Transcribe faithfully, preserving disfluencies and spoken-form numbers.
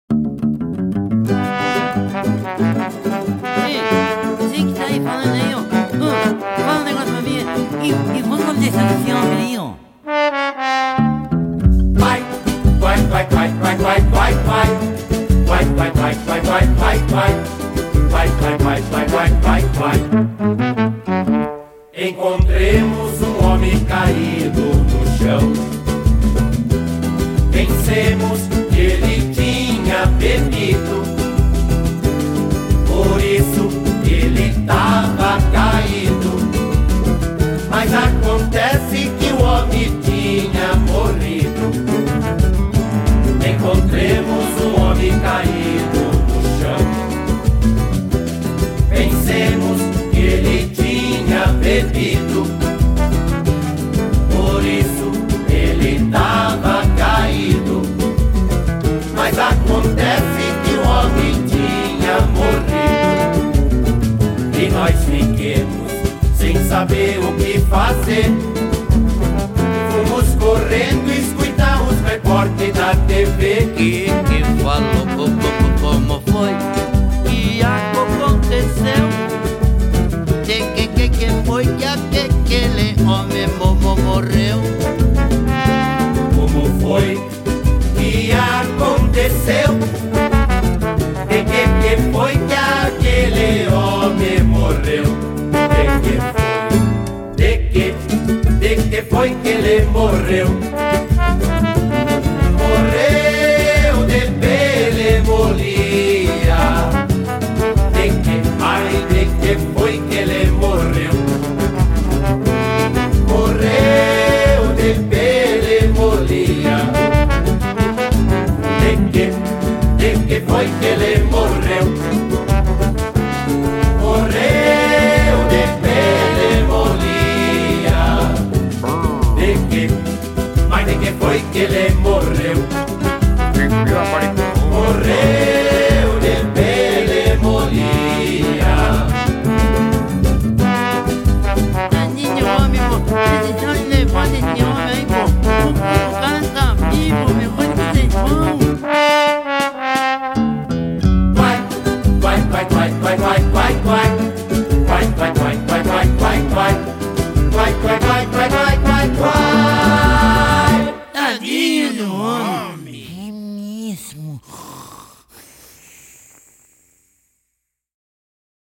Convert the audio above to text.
Ei, você que tá aí falando aí, ó. Ô, fala um negócio pra mim. E, e vamos deixar esse homem aí, ó. Vai, vai, vai, vai, vai, vai, vai, vai. Vai, vai, vai, vai, vai, vai, vai. Vai, vai, vai, vai, vai, vai, vai. Encontremos um homem caído no chão. Pensemos que ele tinha bebido, por isso ele tava caído. Mas acontece que o homem tinha morrido. Encontremos um homem caído no chão. Pensemos que ele tinha bebido, por isso ele tava caído. Mas acontece que o homem tinha morrido. E nós fiquemos sem saber o que fazer. Fomos correndo escutar os repórteres da T V. Que que falou, como foi que aconteceu? De que que que foi que aquele homem morreu? Como foi que aconteceu? De que que foi que aquele homem morreu? De que foi? De que? De que foi que ele morreu? Morreu de pneumonia. De que? Ai, de que foi que ele morreu? Morreu de pneumonia. De que? De que foi que ele morreu? Morreu de pneumonia. De que? Mas de que foi que ele morreu?